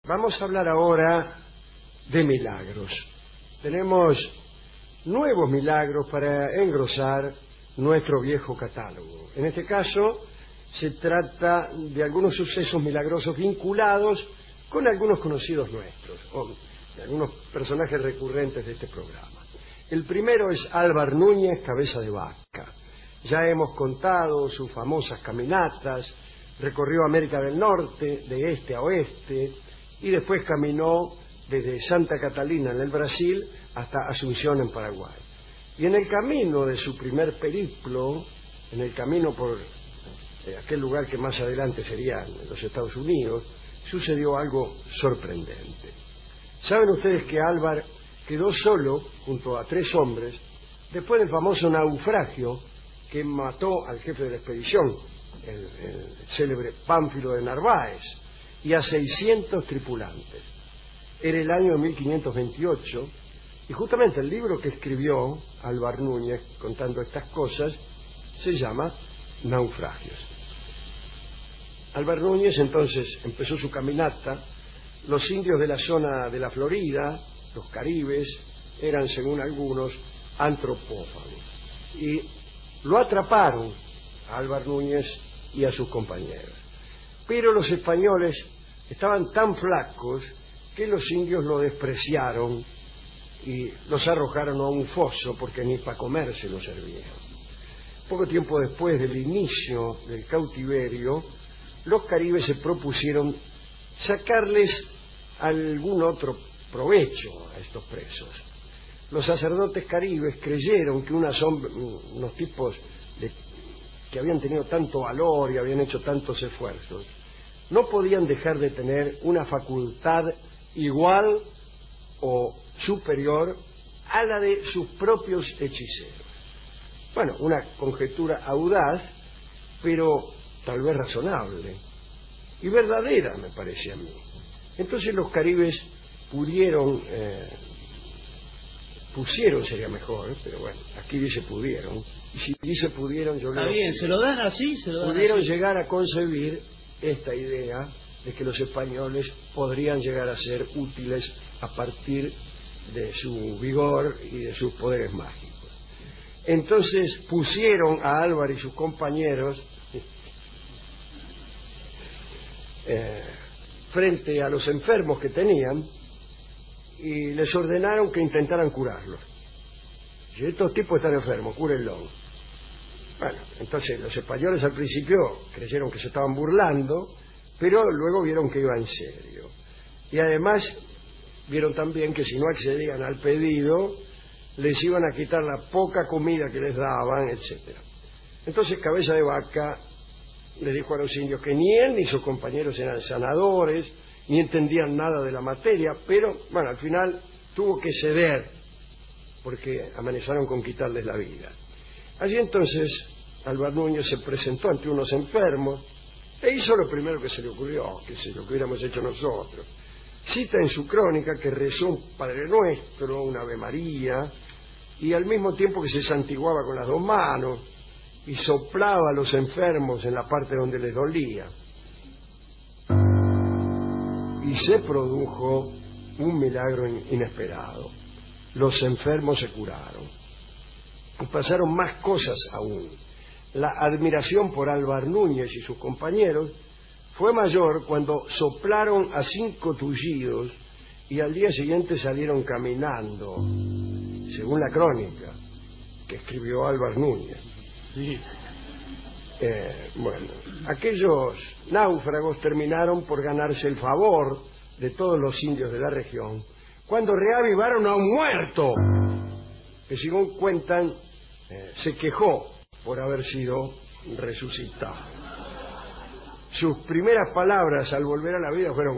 Vamos a hablar ahora de milagros. Tenemos nuevos milagros para engrosar nuestro viejo catálogo. En este caso, se trata de algunos sucesos milagrosos vinculados con algunos conocidos nuestros, o de algunos personajes recurrentes de este programa. El primero es Álvar Núñez, cabeza de vaca. Ya hemos contado sus famosas caminatas, recorrió América del Norte, de este a oeste, y después caminó desde Santa Catalina en el Brasil hasta Asunción en Paraguay. Y en el camino de su primer periplo, en el camino por aquel lugar que más adelante serían los Estados Unidos, sucedió algo sorprendente. ¿Saben ustedes que Álvar quedó solo junto a 3 hombres después del famoso naufragio que mató al jefe de la expedición, el célebre Pánfilo de Narváez, y a 600 tripulantes? Era el año de 1528, y justamente el libro que escribió Álvar Núñez contando estas cosas se llama Naufragios. Álvar Núñez entonces empezó su caminata. Los indios de la zona de la Florida, los caribes, eran según algunos antropófagos, y lo atraparon a Álvar Núñez y a sus compañeros. Pero los españoles estaban tan flacos que los indios lo despreciaron y los arrojaron a un foso porque ni para comer se lo servían. Poco tiempo después del inicio del cautiverio, los caribes se propusieron sacarles algún otro provecho a estos presos. Los sacerdotes caribes creyeron que unos tipos que habían tenido tanto valor y habían hecho tantos esfuerzos no podían dejar de tener una facultad igual o superior a la de sus propios hechiceros. Bueno, una conjetura audaz, pero tal vez razonable y verdadera, me parece a mí. Entonces los caribes pusieron sería mejor, pero bueno, aquí dice pudieron, y si dice pudieron, yo creo que se lo dan así, pudieron llegar a concebir esta idea de que los españoles podrían llegar a ser útiles a partir de su vigor y de sus poderes mágicos. Entonces pusieron a Álvar y sus compañeros frente a los enfermos que tenían y les ordenaron que intentaran curarlos. Si estos tipos están enfermos, cúrenlos. Bueno, entonces los españoles al principio creyeron que se estaban burlando, pero luego vieron que iba en serio. Y además vieron también que si no accedían al pedido, les iban a quitar la poca comida que les daban, etcétera. Entonces Cabeza de Vaca le dijo a los indios que ni él ni sus compañeros eran sanadores, ni entendían nada de la materia, pero bueno, al final tuvo que ceder, porque amenazaron con quitarles la vida. Allí entonces Álvar Núñez se presentó ante unos enfermos e hizo lo primero que se le ocurrió, que es lo que hubiéramos hecho nosotros. Cita en su crónica que rezó un Padre Nuestro, una Ave María, y al mismo tiempo que se santiguaba con las 2 manos y soplaba a los enfermos en la parte donde les dolía. Y se produjo un milagro inesperado. Los enfermos se curaron. Y pasaron más cosas aún. La admiración por Álvar Núñez y sus compañeros fue mayor cuando soplaron a 5 tullidos y al día siguiente salieron caminando, según la crónica que escribió Álvar Núñez. Sí. Bueno, aquellos náufragos terminaron por ganarse el favor de todos los indios de la región cuando reavivaron a un muerto que, según cuentan, se quejó por haber sido resucitado. Sus primeras palabras al volver a la vida fueron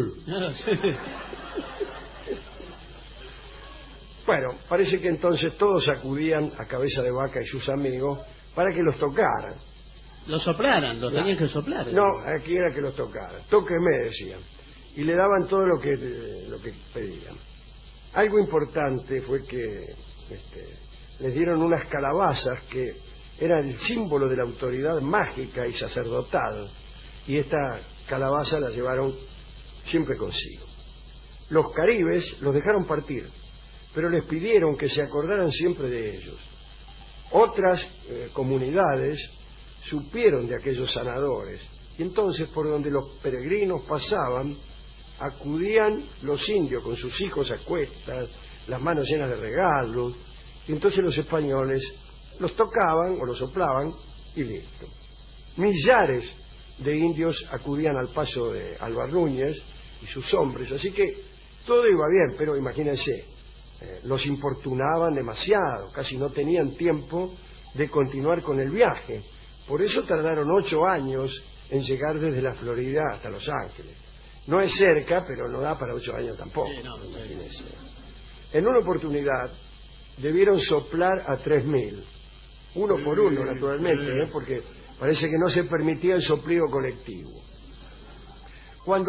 Bueno, parece que entonces todos acudían a Cabeza de Vaca y sus amigos para que los tocaran. Los soplaran, los tenían que soplar. No, aquí era que los tocaran. Tóqueme, decían. Y le daban todo lo que pedían. Algo importante fue que les dieron unas calabazas que eran el símbolo de la autoridad mágica y sacerdotal. Y esta calabaza la llevaron siempre consigo. Los caribes los dejaron partir, pero les pidieron que se acordaran siempre de ellos. Otras comunidades supieron de aquellos sanadores, y entonces por donde los peregrinos pasaban, acudían los indios con sus hijos a cuestas, las manos llenas de regalos, y entonces los españoles los tocaban o los soplaban y listo. Millares de indios acudían al paso de Álvar Núñez y sus hombres, así que todo iba bien, pero imagínense, los importunaban demasiado, casi no tenían tiempo de continuar con el viaje. Por eso tardaron 8 años en llegar desde la Florida hasta Los Ángeles. No es cerca, pero no da para 8 años tampoco. Sí, no, imagínense. En una oportunidad debieron soplar a 3.000, uno por uno, naturalmente, porque parece que no se permitía el soplido colectivo. Cuando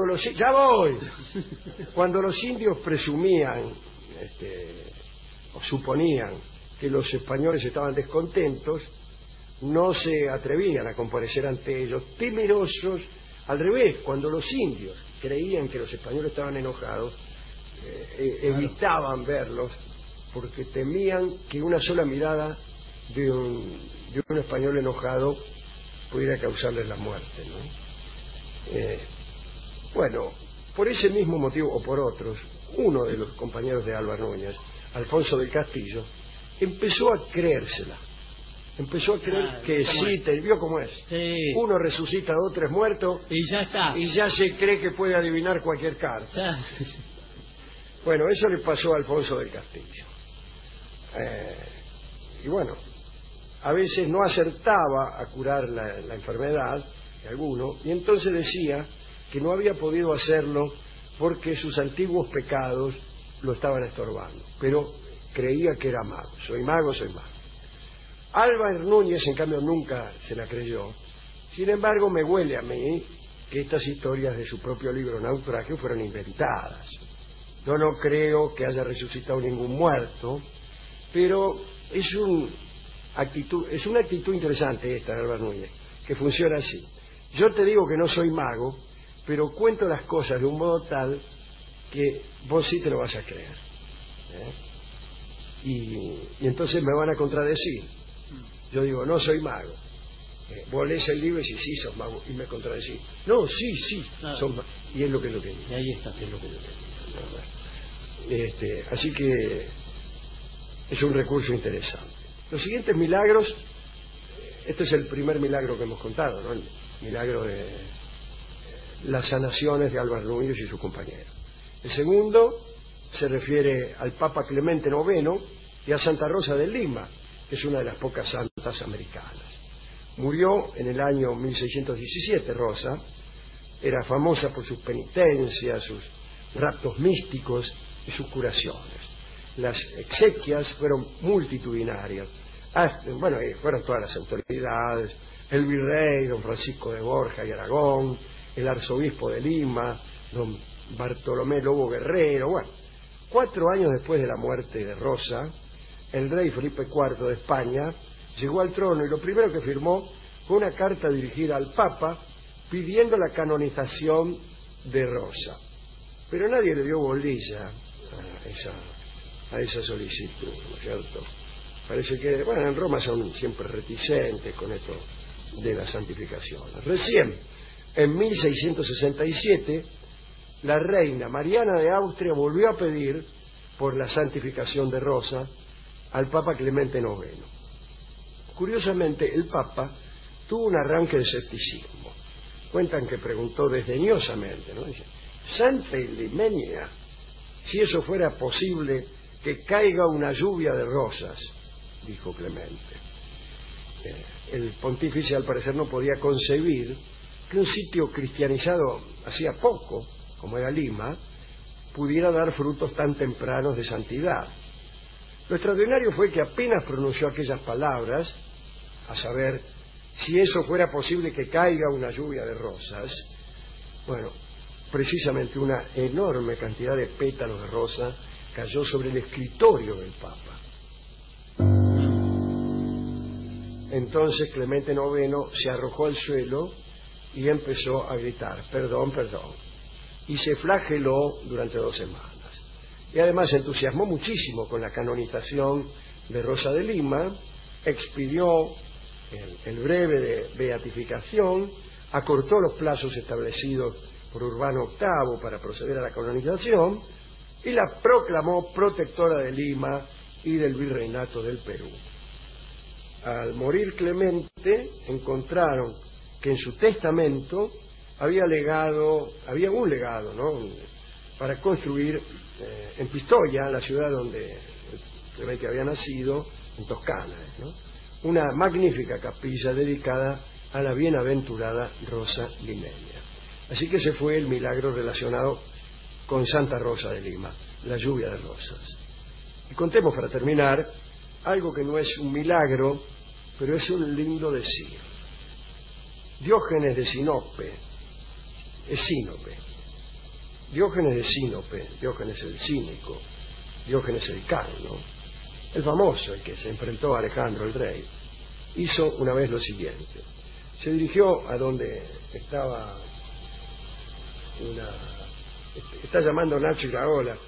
los indios presumían o suponían que los españoles estaban descontentos, no se atrevían a comparecer ante ellos, temerosos. Al revés, cuando los indios creían que los españoles estaban enojados, evitaban verlos porque temían que una sola mirada de un español enojado pudiera causarles la muerte, ¿no? Bueno, por ese mismo motivo o por otros, uno de los compañeros de Álvar Núñez, Alfonso del Castillo, empezó a creérsela. Empezó a creer que sí, te vio cómo es. Sí. Uno resucita a 2 o 3 muertos Y ya está. y ya se cree que puede adivinar cualquier carta. Ya. Bueno, eso le pasó a Alfonso del Castillo. Y bueno, a veces no acertaba a curar la enfermedad de alguno, y entonces decía que no había podido hacerlo porque sus antiguos pecados lo estaban estorbando, pero creía que era mago. Soy mago, soy mago. Álvar Núñez, en cambio, nunca se la creyó. Sin embargo, me huele a mí que estas historias de su propio libro Naufragio fueron inventadas. Yo no creo que haya resucitado ningún muerto, pero es una actitud interesante esta de Álvar Núñez, que funciona así. Yo te digo que no soy mago, pero cuento las cosas de un modo tal que vos sí te lo vas a creer. Y entonces me van a contradecir. Yo digo, no soy mago. Vos lees el libro y decís, sí, sos mago. Y me contradecís. No, sí, sos mago. Y es lo que yo quería. Y ahí está. Es lo que yo quería. Así que es un recurso interesante. Los siguientes milagros, este es el primer milagro que hemos contado, ¿no? El milagro de las sanaciones de Álvar Núñez y su compañero. El segundo se refiere al Papa Clemente IX y a Santa Rosa de Lima, que es una de las pocas santas americanas. Murió en el año 1617 Rosa, era famosa por sus penitencias, sus raptos místicos y sus curaciones. Las exequias fueron multitudinarias. Fueron todas las autoridades, el virrey, don Francisco de Borja y Aragón, el arzobispo de Lima, don Bartolomé Lobo Guerrero. 4 años después de la muerte de Rosa, el rey Felipe IV de España llegó al trono y lo primero que firmó fue una carta dirigida al Papa pidiendo la canonización de Rosa. Pero nadie le dio bolilla a esa solicitud, ¿no es cierto? Parece que, en Roma son siempre reticentes con esto de la santificación. Recién, en 1667, la reina Mariana de Austria volvió a pedir por la santificación de Rosa al Papa Clemente IX. Curiosamente, el Papa tuvo un arranque de escepticismo. Cuentan que preguntó desdeñosamente, ¿no? Dice, Santa Ilimenia, si eso fuera posible, que caiga una lluvia de rosas, dijo Clemente. El pontífice al parecer no podía concebir que un sitio cristianizado hacía poco, como era Lima, pudiera dar frutos tan tempranos de santidad. Lo extraordinario fue que apenas pronunció aquellas palabras, a saber, si eso fuera posible que caiga una lluvia de rosas, precisamente una enorme cantidad de pétalos de rosa cayó sobre el escritorio del Papa. Entonces Clemente IX se arrojó al suelo y empezó a gritar, perdón, perdón. y se flageló durante 2 semanas. Y además se entusiasmó muchísimo con la canonización de Rosa de Lima, expidió el breve de beatificación, acortó los plazos establecidos por Urbano VIII para proceder a la canonización y la proclamó protectora de Lima y del virreinato del Perú. Al morir Clemente, encontraron que en su testamento había un legado, ¿no?, para construir en Pistoia, la ciudad donde Clemente había nacido, en Toscana, ¿no?, una magnífica capilla dedicada a la bienaventurada Rosa Limeña. Así que ese fue el milagro relacionado con Santa Rosa de Lima, la lluvia de rosas. Y contemos para terminar algo que no es un milagro, pero es un lindo decir. Diógenes de Sinope, Diógenes el cínico, Diógenes el calmo, el famoso, el que se enfrentó a Alejandro el rey, hizo una vez lo siguiente. Se dirigió a donde estaba está llamando Nacho Iraola.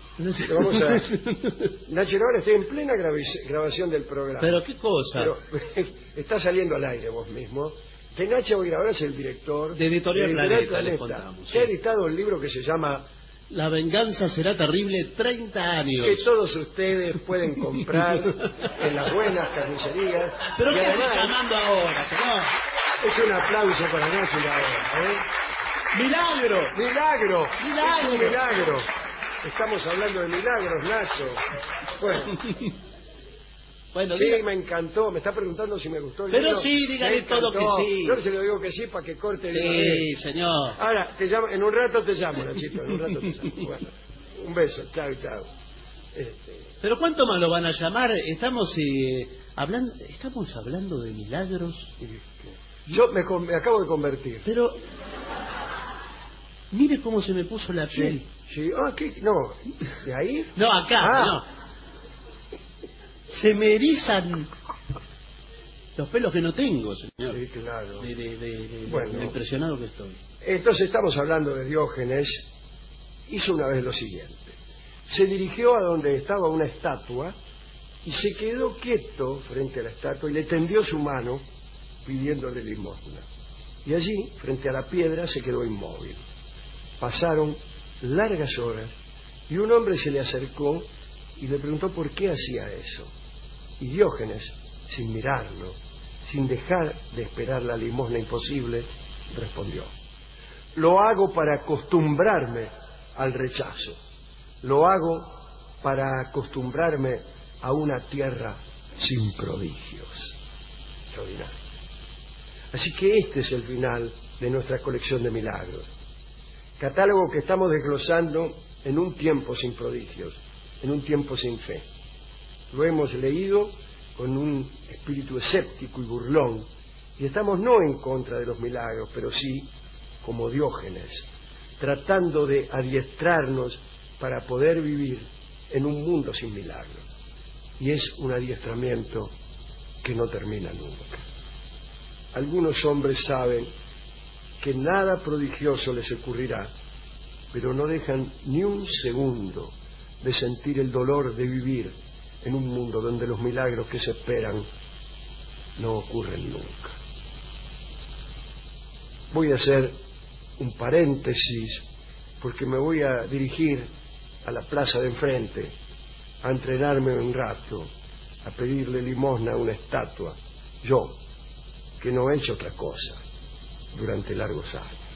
Nacho Iraola está en plena grabación del programa. ¿Pero qué cosa? Pero, está saliendo al aire vos mismo. Que Nacho Iraola es el director de Editorial Planeta, les contamos. Se ha editado un libro que se llama La venganza será terrible, 30 años. Que todos ustedes pueden comprar en las buenas carnicerías. ¿Pero qué además, está llamando ahora, señor? Es un aplauso para Nacho Iraola, ¡Milagro! ¡Milagro! ¡Milagro! Es un milagro. Estamos hablando de milagros, Nacho. Bueno, sí, me encantó. Me está preguntando si me gustó el libro. Pero sí, dígale todo que sí. Yo se lo digo que sí para que corte el Sí, señor. Ahora, en un rato te llamo, Nachito, en un rato te llamo. Bueno, un beso, chao, chao. ¿Pero cuánto más lo van a llamar? Estamos hablando de milagros. Yo me acabo de convertir. Pero mire cómo se me puso la piel. Sí. No, ¿de ahí? No, acá, no. Se me erizan los pelos que no tengo, señor. Sí, claro. Bueno, impresionado que estoy. Entonces estamos hablando de Diógenes. Hizo una vez lo siguiente. Se dirigió a donde estaba una estatua y se quedó quieto frente a la estatua y le tendió su mano pidiéndole limosna. Y allí, frente a la piedra, se quedó inmóvil. Pasaron largas horas y un hombre se le acercó y le preguntó por qué hacía eso. Y Diógenes, sin mirarlo, sin dejar de esperar la limosna imposible, respondió: lo hago para acostumbrarme al rechazo, lo hago para acostumbrarme a una tierra sin prodigios. Extraordinario. Así que este es el final de nuestra colección de milagros, catálogo que estamos desglosando en un tiempo sin prodigios, en un tiempo sin fe. Lo hemos leído con un espíritu escéptico y burlón, y estamos no en contra de los milagros, pero sí, como Diógenes, tratando de adiestrarnos para poder vivir en un mundo sin milagros. Y es un adiestramiento que no termina nunca. Algunos hombres saben que nada prodigioso les ocurrirá, pero no dejan ni un segundo de sentir el dolor de vivir en un mundo donde los milagros que se esperan no ocurren nunca. Voy a hacer un paréntesis porque me voy a dirigir a la plaza de enfrente a entrenarme un rato, a pedirle limosna a una estatua, yo, que no he hecho otra cosa durante largos años.